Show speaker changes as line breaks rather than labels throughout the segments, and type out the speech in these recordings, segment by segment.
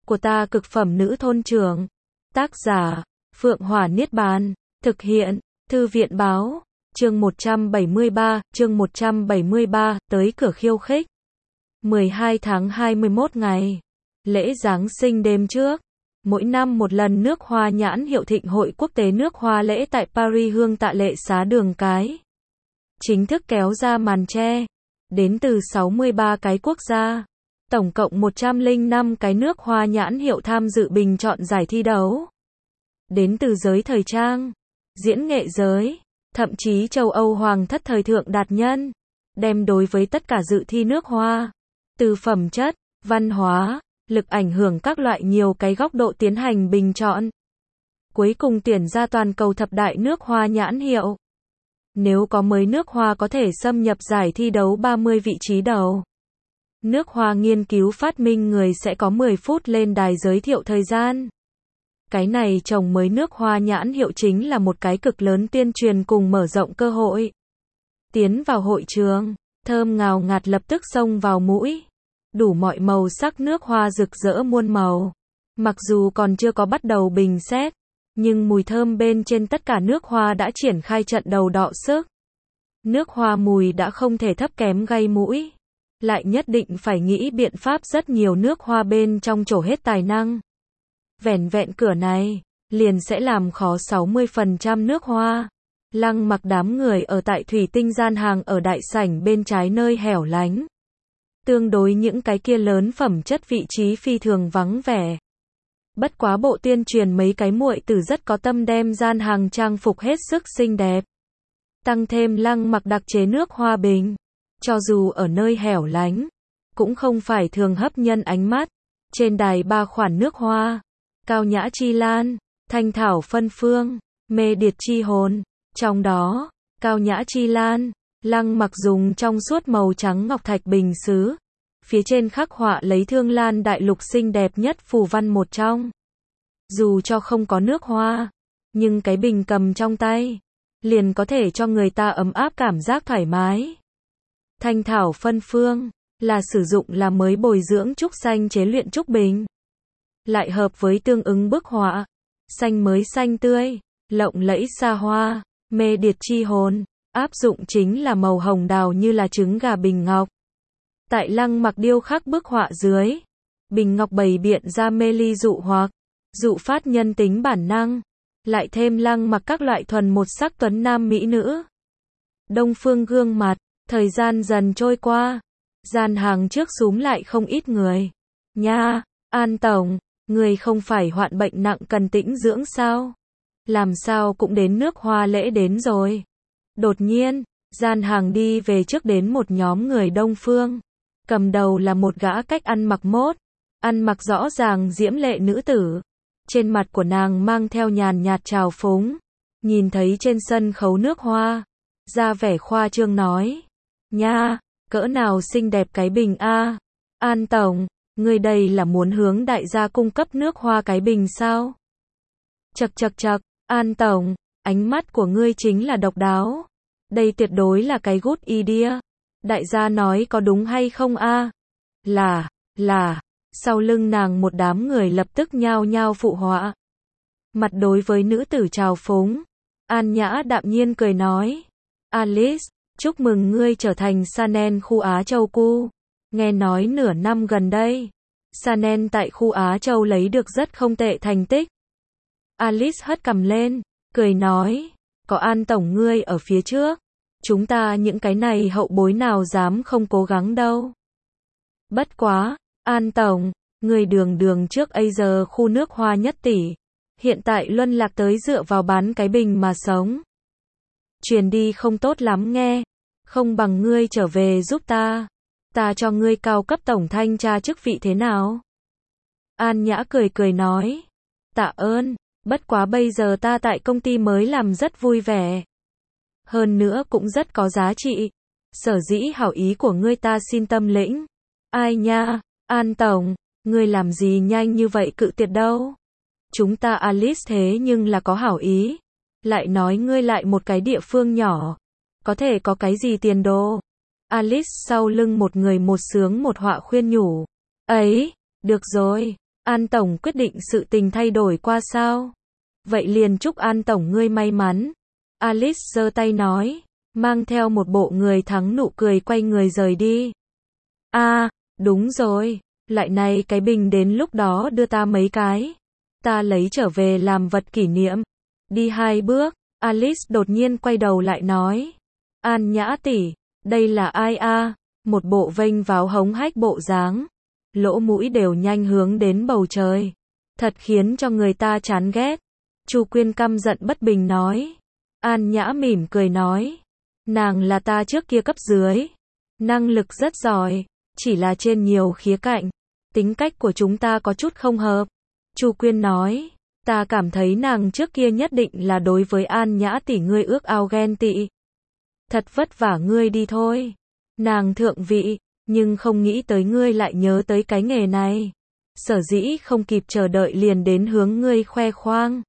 của ta cực phẩm nữ thôn trưởng. Tác giả, Phượng Hỏa Niết Bàn. Thực hiện, Thư viện Báo. Chương 173, tới cửa khiêu khích. 12 tháng 21 ngày. Lễ Giáng sinh đêm trước. Mỗi năm một lần nước hoa nhãn hiệu Thịnh hội quốc tế nước hoa lễ tại Paris Hương Tạ Lệ Xá Đường Cái. Chính thức kéo ra màn che. Đến từ 63 cái quốc gia. Tổng cộng 105 cái nước hoa nhãn hiệu tham dự bình chọn giải thi đấu. Đến từ giới thời trang, diễn nghệ giới, thậm chí châu Âu hoàng thất thời thượng đạt nhân. Đem đối với tất cả dự thi nước hoa, từ phẩm chất, văn hóa, lực ảnh hưởng các loại nhiều cái góc độ tiến hành bình chọn. Cuối cùng tuyển ra toàn cầu thập đại nước hoa nhãn hiệu. Nếu có mới nước hoa có thể xâm nhập giải thi đấu 30 vị trí đầu. Nước hoa nghiên cứu phát minh người sẽ có 10 phút lên đài giới thiệu thời gian. Cái này trồng mới nước hoa nhãn hiệu chính là một cái cực lớn tuyên truyền cùng mở rộng cơ hội. Tiến vào hội trường, thơm ngào ngạt lập tức xông vào mũi. Đủ mọi màu sắc nước hoa rực rỡ muôn màu. Mặc dù còn chưa có bắt đầu bình xét, nhưng mùi thơm bên trên tất cả nước hoa đã triển khai trận đầu đọ sức. Nước hoa mùi đã không thể thấp kém gây mũi. Lại nhất định phải nghĩ biện pháp rất nhiều nước hoa bên trong trổ hết tài năng. Vẻn vẹn cửa này, liền sẽ làm khó 60% nước hoa. Lăng Mặc đám người ở tại thủy tinh gian hàng ở đại sảnh bên trái nơi hẻo lánh. Tương đối những cái kia lớn phẩm chất vị trí phi thường vắng vẻ. Bất quá bộ tuyên truyền mấy cái muội tử rất có tâm đem gian hàng trang phục hết sức xinh đẹp. Tăng thêm Lăng Mặc đặc chế nước hoa bình. Cho dù ở nơi hẻo lánh, cũng không phải thường hấp nhân ánh mắt. Trên đài 3 khoản nước hoa, Cao Nhã Chi Lan, Thanh Thảo Phân Phương, Mê Điệt Chi Hồn. Trong đó, Cao Nhã Chi Lan, Lăng Mặc dùng trong suốt màu trắng ngọc thạch bình sứ. Phía trên khắc họa lấy Thương Lan đại lục xinh đẹp nhất phù văn một trong. Dù cho không có nước hoa, nhưng cái bình cầm trong tay, liền có thể cho người ta ấm áp cảm giác thoải mái. Thanh Thảo Phân Phương, là sử dụng là mới bồi dưỡng trúc xanh chế luyện trúc bình. Lại hợp với tương ứng bức họa, xanh mới xanh tươi, lộng lẫy xa hoa, Mê Điệt Chi Hồn, áp dụng chính là màu hồng đào như là trứng gà bình ngọc. Tại Lăng Mặc điêu khắc bức họa dưới, bình ngọc bày biện ra mê ly dụ hoặc, dụ phát nhân tính bản năng, lại thêm Lăng Mặc các loại thuần một sắc tuấn nam mỹ nữ. Đông phương gương mặt, thời gian dần trôi qua, gian hàng trước xúm lại không ít người. Nha, An tổng, người không phải hoạn bệnh nặng cần tĩnh dưỡng sao? Làm sao cũng đến nước hoa lễ đến rồi. Đột nhiên, gian hàng đi về trước đến một nhóm người đông phương. Cầm đầu là một gã cách ăn mặc mốt, ăn mặc rõ ràng diễm lệ nữ tử. Trên mặt của nàng mang theo nhàn nhạt trào phúng. Nhìn thấy trên sân khấu nước hoa, ra vẻ khoa trương nói. Nha, cỡ nào xinh đẹp cái bình a. An tổng, người đây là muốn hướng đại gia cung cấp nước hoa cái bình sao? Chậc chậc chậc, An tổng, ánh mắt của ngươi chính là độc đáo. Đây tuyệt đối là cái good idea. Đại gia nói có đúng hay không a? Là, sau lưng nàng một đám người lập tức nhao nhao phụ họa. Mặt đối với nữ tử trào phúng, An Nhã đạm nhiên cười nói. Alice, chúc mừng ngươi trở thành Chanel khu Á Châu Cu. Nghe nói nửa năm gần đây, Chanel tại khu Á Châu lấy được rất không tệ thành tích. Alice hất cằm lên, cười nói, có An tổng ngươi ở phía trước, chúng ta những cái này hậu bối nào dám không cố gắng đâu. Bất quá, An tổng, người đường trước giờ khu nước hoa nhất tỷ, hiện tại luân lạc tới dựa vào bán cái bình mà sống. Truyền đi không tốt lắm nghe, không bằng ngươi trở về giúp ta cho ngươi cao cấp tổng thanh tra chức vị thế nào? An Nhã cười nói, tạ ơn, bất quá bây giờ ta tại công ty mới làm rất vui vẻ. Hơn nữa cũng rất có giá trị. Sở dĩ hảo ý của ngươi ta xin tâm lĩnh. Ai nha, An tổng, ngươi làm gì nhanh như vậy cự tuyệt đâu? Chúng ta Alice thế nhưng là có hảo ý. Lại nói ngươi lại một cái địa phương nhỏ, có thể có cái gì tiền đồ? Alice sau lưng một người một sướng một họa khuyên nhủ. Ấy, được rồi, An Tổng quyết định sự tình thay đổi qua sao? Vậy liền chúc An Tổng ngươi may mắn. Alice giơ tay nói, mang theo một bộ người thắng nụ cười quay người rời đi. Đúng rồi, lại này cái bình đến lúc đó đưa ta mấy cái. Ta lấy trở về làm vật kỷ niệm. Đi 2 bước, Alice đột nhiên quay đầu lại nói. An Nhã tỷ, đây là ai a? Một bộ vênh váo hống hách bộ dáng. Lỗ mũi đều nhanh hướng đến bầu trời. Thật khiến cho người ta chán ghét. Chu Quyên căm giận bất bình nói. An Nhã mỉm cười nói. Nàng là ta trước kia cấp dưới. Năng lực rất giỏi. Chỉ là trên nhiều khía cạnh. Tính cách của chúng ta có chút không hợp. Chu Quyên nói. Ta cảm thấy nàng trước kia nhất định là đối với An Nhã tỷ ngươi ước ao ghen tị. Thật vất vả ngươi đi thôi. Nàng thượng vị, nhưng không nghĩ tới ngươi lại nhớ tới cái nghề này. Sở dĩ không kịp chờ đợi liền đến hướng ngươi khoe khoang.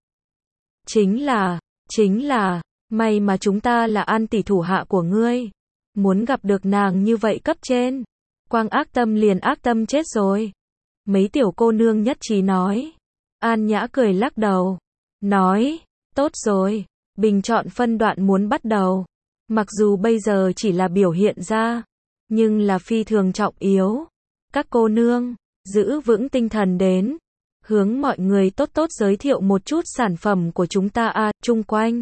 Chính là, may mà chúng ta là An tỷ thủ hạ của ngươi. Muốn gặp được nàng như vậy cấp trên. Quang ác tâm liền ác tâm chết rồi. Mấy tiểu cô nương nhất trí nói. An Nhã cười lắc đầu. Nói, tốt rồi, bình chọn phân đoạn muốn bắt đầu. Mặc dù bây giờ chỉ là biểu hiện ra, nhưng là phi thường trọng yếu. Các cô nương, giữ vững tinh thần đến. Hướng mọi người tốt tốt giới thiệu một chút sản phẩm của chúng ta chung quanh.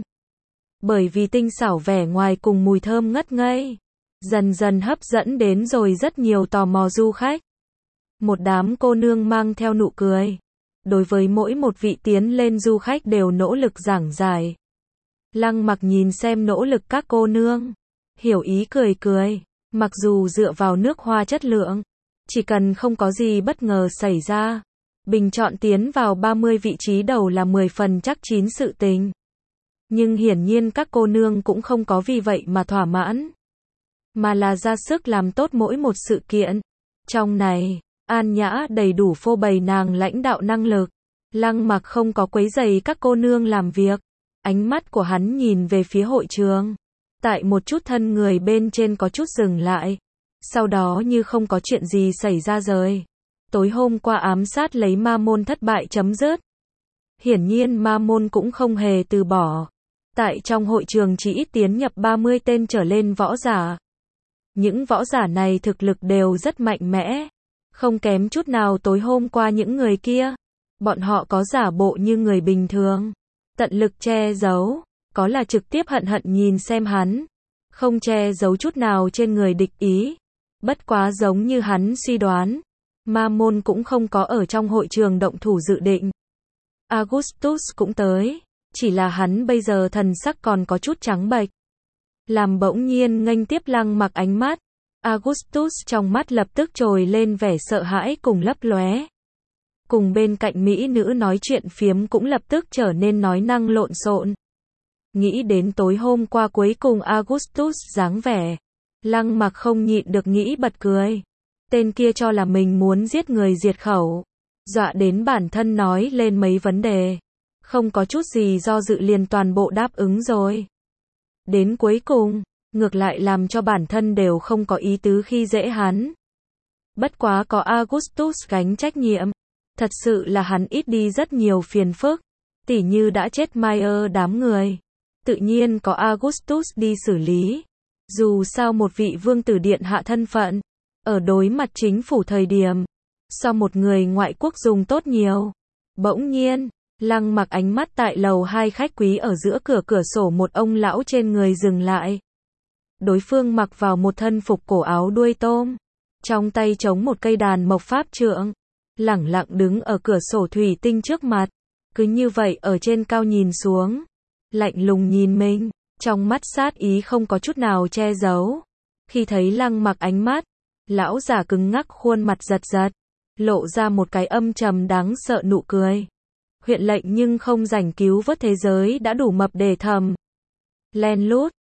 Bởi vì tinh xảo vẻ ngoài cùng mùi thơm ngất ngây. Dần dần hấp dẫn đến rồi rất nhiều tò mò du khách. Một đám cô nương mang theo nụ cười. Đối với mỗi một vị tiến lên du khách đều nỗ lực giảng giải. Lăng Mặc nhìn xem nỗ lực các cô nương. Hiểu ý cười cười. Mặc dù dựa vào nước hoa chất lượng. Chỉ cần không có gì bất ngờ xảy ra. Bình chọn tiến vào 30 vị trí đầu là 10 phần chắc chín sự tình. Nhưng hiển nhiên các cô nương cũng không có vì vậy mà thỏa mãn. Mà là ra sức làm tốt mỗi một sự kiện. Trong này, An Nhã đầy đủ phô bày nàng lãnh đạo năng lực. Lăng Mặc không có quấy rầy các cô nương làm việc. Ánh mắt của hắn nhìn về phía hội trường. Tại một chút thân người bên trên có chút dừng lại. Sau đó như không có chuyện gì xảy ra rồi. Tối hôm qua ám sát lấy Ma Môn thất bại chấm dứt. Hiển nhiên Ma Môn cũng không hề từ bỏ. Tại trong hội trường chỉ ít tiến nhập 30 tên trở lên võ giả. Những võ giả này thực lực đều rất mạnh mẽ. Không kém chút nào tối hôm qua những người kia. Bọn họ có giả bộ như người bình thường. Tận lực che giấu. Có là trực tiếp hận hận nhìn xem hắn. Không che giấu chút nào trên người địch ý. Bất quá giống như hắn suy đoán. Ma Môn cũng không có ở trong hội trường động thủ dự định. Augustus cũng tới. Chỉ là hắn bây giờ thần sắc còn có chút trắng bệch. Làm bỗng nhiên nghênh tiếp Lăng Mặc ánh mắt. Augustus trong mắt lập tức trồi lên vẻ sợ hãi cùng lấp lóe. Cùng bên cạnh mỹ nữ nói chuyện phiếm cũng lập tức trở nên nói năng lộn xộn. Nghĩ đến tối hôm qua cuối cùng Augustus dáng vẻ. Lăng Mặc không nhịn được nghĩ bật cười. Tên kia cho là mình muốn giết người diệt khẩu. Dọa đến bản thân nói lên mấy vấn đề. Không có chút gì do dự liền toàn bộ đáp ứng rồi. Đến cuối cùng, ngược lại làm cho bản thân đều không có ý tứ khi dễ hắn. Bất quá có Augustus gánh trách nhiệm. Thật sự là hắn ít đi rất nhiều phiền phức. Tỉ như đã chết Meyer đám người. Tự nhiên có Augustus đi xử lý. Dù sao một vị vương tử điện hạ thân phận. Ở đối mặt chính phủ thời điểm. So một người ngoại quốc dùng tốt nhiều. Bỗng nhiên, Lăng Mặc ánh mắt tại lầu 2 khách quý ở giữa cửa sổ một ông lão trên người dừng lại. Đối phương mặc vào một thân phục cổ áo đuôi tôm. Trong tay chống một cây đàn mộc pháp trượng. Lẳng lặng đứng ở cửa sổ thủy tinh trước mặt. Cứ như vậy ở trên cao nhìn xuống. Lạnh lùng nhìn mình. Trong mắt sát ý không có chút nào che giấu. Khi thấy Lăng Mặc ánh mắt. Lão già cứng ngắc khuôn mặt giật giật. Lộ ra một cái âm trầm đáng sợ nụ cười. Huyện lệnh nhưng không rảnh cứu vớt thế giới đã đủ mập để thầm. Len lút.